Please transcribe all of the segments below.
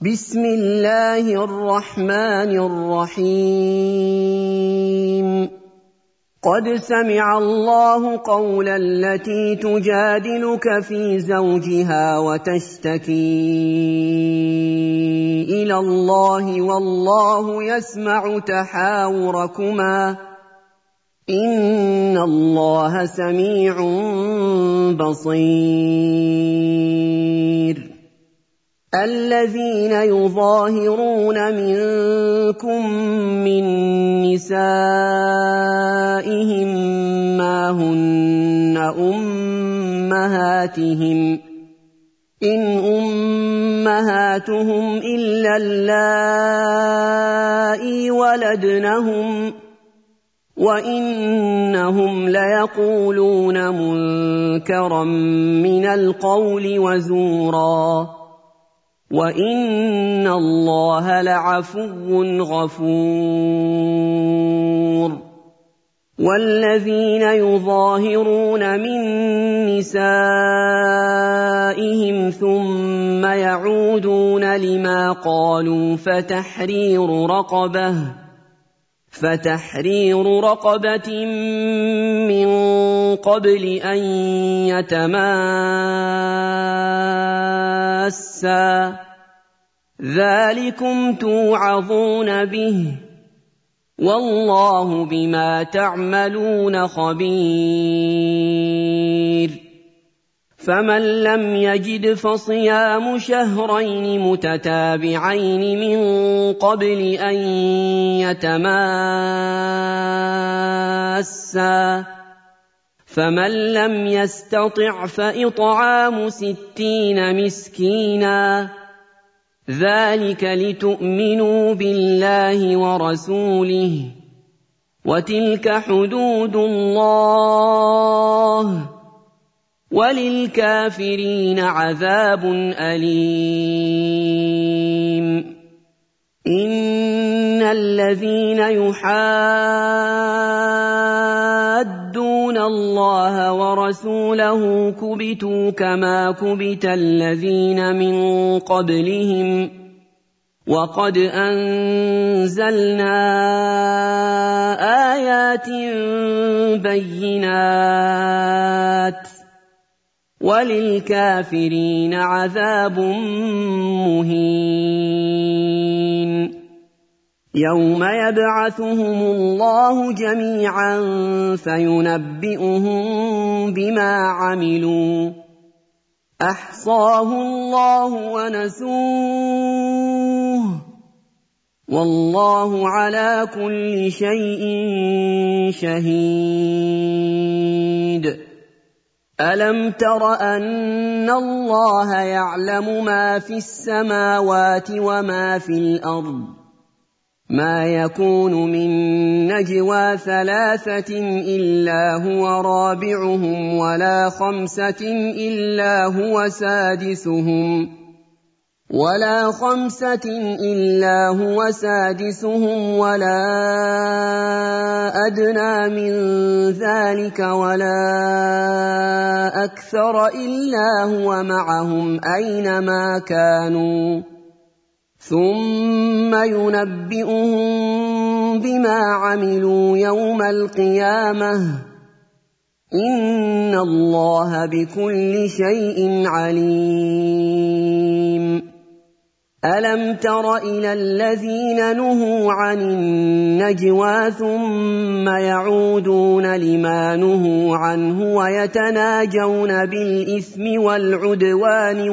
بسم الله الرحمن الرحيم قد سمع الله قول التي تجادلك في زوجها وتشتكي إلى الله والله يسمع تحاوركما إن الله سميع بصير الذين يظاهرون منكم من نسائهم ما هن أمهاتهم إن أمهاتهم إلا اللائي ولدنهم وإنهم ليقولون منكرا من القول وزورا وَإِنَّ اللَّهَ لَعَفُوٌّ غَفُورٌ وَالَّذِينَ يُظَاهِرُونَ مِن نِّسَائِهِمْ ثُمَّ يَعُودُونَ لِمَا قَالُوا فَتَحْرِيرُ رَقَبَةٍ مِّن قَبْلِ أَن يَتَمَاسَّا ذَلِكُمْ تُوعَظُونَ بِهِ وَاللَّهُ بِمَا تَعْمَلُونَ خَبِيرٌ فَمَن لَّمْ يَجِدْ فَصِيَامُ شَهْرَيْنِ مُتَتَابِعَيْنِ مِن قَبْلِ أَن يَتَمَاسَّا فَمَن لَّمْ يَسْتَطِعْ فَإِطْعَامُ 60 مِسْكِينًا ذَلِكَ لِتُؤْمِنُوا بِاللَّهِ وَرَسُولِهِ وَتِلْكَ حُدُودُ اللَّهِ وَلِلْكَافِرِينَ عَذَابٌ أَلِيمٌ إِنَّ الَّذِينَ يُحَادُّونَ اللَّهَ وَرَسُولَهُ كُبِتُوا كَمَا كُبِتَ الَّذِينَ مِن قَبْلِهِمْ وَقَدْ أَنزَلْنَا آيَاتٍ بَيِّنَاتٍ وَلِلْكَافِرِينَ عَذَابٌ مُّهِينٌ يَوْمَ يَبْعَثُهُمُ اللَّهُ جَمِيعًا فَيُنَبِّئُهُم بِمَا عَمِلُوا أَحْصَاهُ اللَّهُ وَنَسُوهُ وَاللَّهُ عَلَىٰ كُلِّ شَيْءٍ شَهِيدٌ أَلَمْ تَرَ أَنَّ اللَّهَ يَعْلَمُ مَا فِي السَّمَاوَاتِ وَمَا في الْأَرْضِ مَا يَكُونُ مِن نَّجْوَىٰ 3 إِلَّا هُوَ رَابِعُهُمْ وَلَا 5 إِلَّا هُوَ سَادِسُهُمْ وَلَا أَدْنَىٰ مِن ذَٰلِكَ وَلَا أَكْثَرَ إِلَّا هُوَ مَعَهُمْ أَيْنَمَا كَانُوا ثُمَّ يُنَبِّئُهُم بِمَا عَمِلُوا يَوْمَ الْقِيَامَةِ ۚ إِنَّ اللَّهَ بِكُلِّ شَيْءٍ عَلِيمٌ أَلَمْ تَرَ إِلَى الَّذِينَ نُهُوا عَنِ النَّجْوَىٰ ثُمَّ يَعُودُونَ لِمَا نُهُوا عَنْهُ وَيَتَنَاجَوْنَ بِالْإِثْمِ وَالْعُدْوَانِ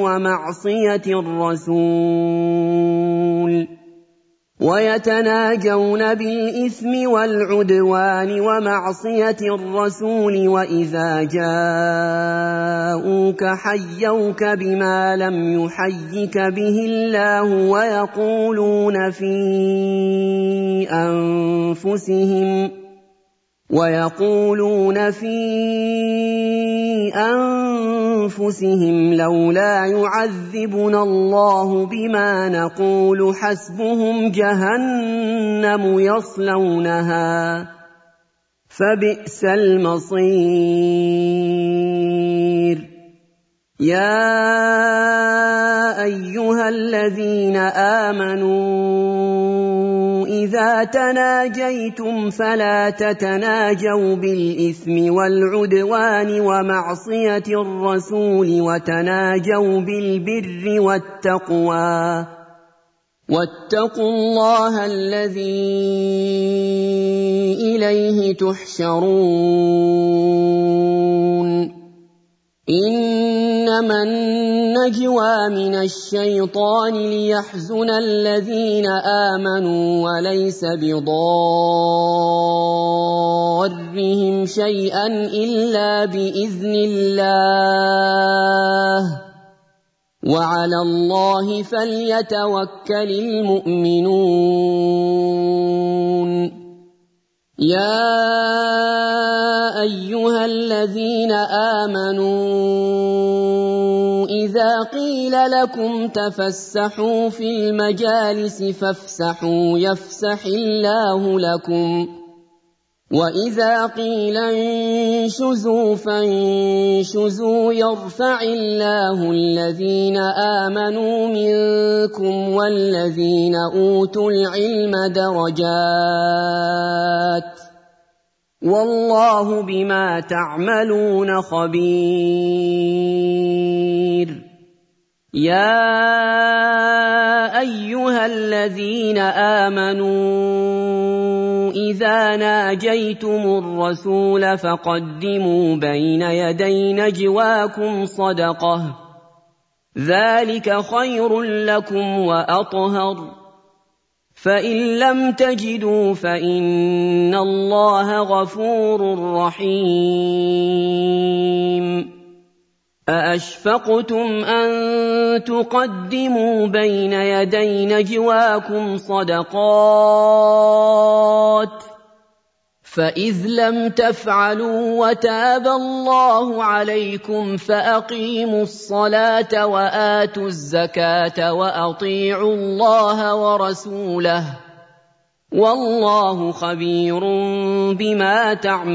وَمَعْصِيَةِ الرَّسُولِ وَإِذَا جَاءُوكَ حَيَّوْكَ بِمَا لَمْ يُحَيِّكَ بِهِ اللَّهُ وَيَقُولُونَ فِي أَنفُسِهِمْ لَوْلَا يُعَذِّبُنَا اللَّهُ بِمَا نَقُولُ حَسْبُهُمْ جَهَنَّمُ يَصْلَوْنَهَا فَبِئْسَ الْمَصِيرُ يَا أيها الذين آمنوا إذا تناجيتم فلا تتناجوا بالإثم والعدوان ومعصية الرسول وتناجوا بالبر والتقوى واتقوا الله الذي إليه تحشرون إنما النجوى من الشيطان ليحزن الذين آمنوا وليس بضارهم شيئا إلا بإذن الله وعلى الله فليتوكل المؤمنون يا أيها الذين آمنوا إذا قيل لكم تفسحوا في المجالس فافسحوا يفسح الله لكم وإذا قيل انشزوا فانشزوا يرفع الله الذين آمنوا منكم والذين أوتوا العلم درجات والله بما تعملون خبير يا أيها الذين آمنوا إذا ناجيتم الرسول فقدموا بين يدي نجواكم صدقة ذلك خير لكم وأطهر فإن لم تجدوا فإن الله غفور رحيم أأشفقتم أن تقدموا بين يدي نجواكم صدقات فإذ لم تفعلوا وتاب الله عليكم فأقيموا الصلاة وآتوا الزكاة وأطيعوا الله ورسوله والله خبير بما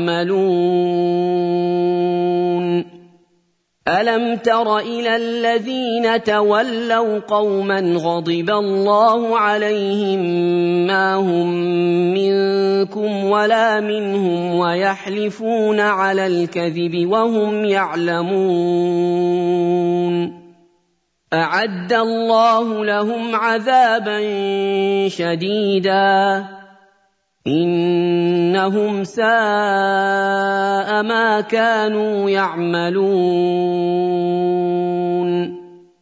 تعملون ألم تر إلى الذين تولوا قوما غضب الله عليهم ما هم منكم ولا منهم ويحلفون على الكذب وهم يعلمون أعد الله لهم عذابا شديدا إنهم ساء ما كانوا يعملون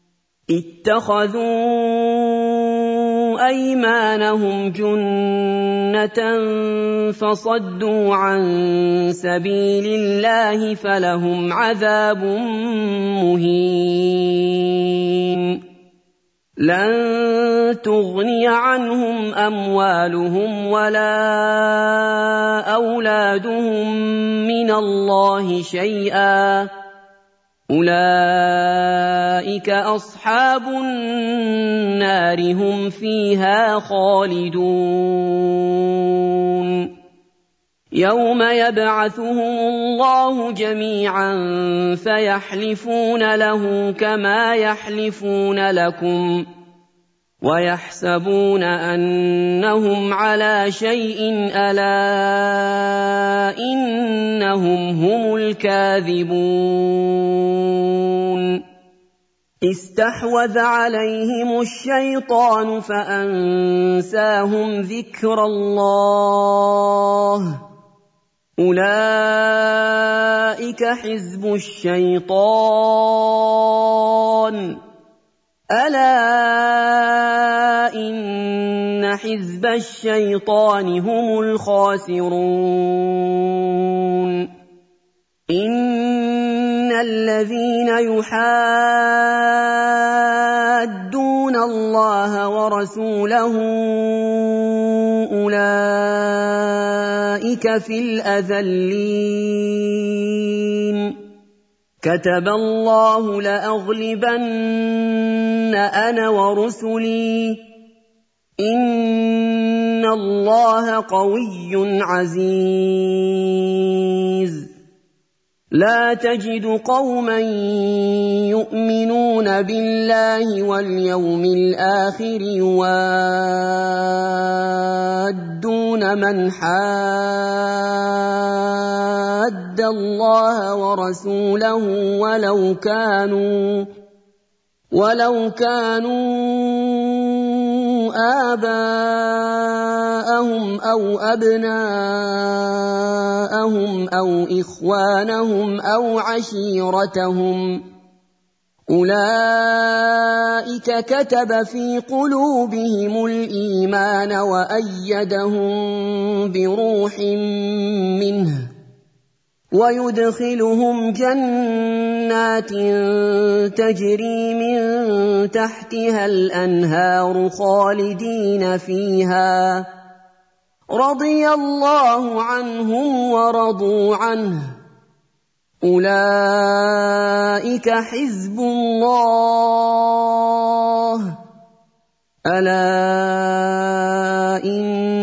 اتخذوا أيمانهم جنة فصدوا عن سبيل الله فلهم عذاب مهين لن تغني عنهم أموالهم ولا أولادهم من الله شيئا أولئك أصحاب النار هم فيها خالدون يوم يبعثهم الله جميعا فيحلفون له كما يحلفون لكم ويحسبون أنهم على شيء ألا إنهم هم الكاذبون استحوذ عليهم الشيطان فأنساهم ذكر الله أولئك حزب الشيطان ألا إن حزب الشيطان هم الخاسرون إن الذين يحادون الله ورسوله أولئك في الأذلين كتب الله لأغلبن أنا ورسلي إن الله قوي عزيز لا تجد قوما يؤمنون بالله واليوم الآخر يوادون من حاد الله ورسوله ولو كانوا آباءهم أو أبناءهم أو إخوانهم أو عشيرتهم أولئك كتب في قلوبهم الإيمان وأيدهم بروح منه ويدخلهم جنات تجري من تحتها الأنهار خالدين فيها رضي الله عنهم ورضوا عنه أولئك حزب الله ألا إن حزب الله هم المفلحون.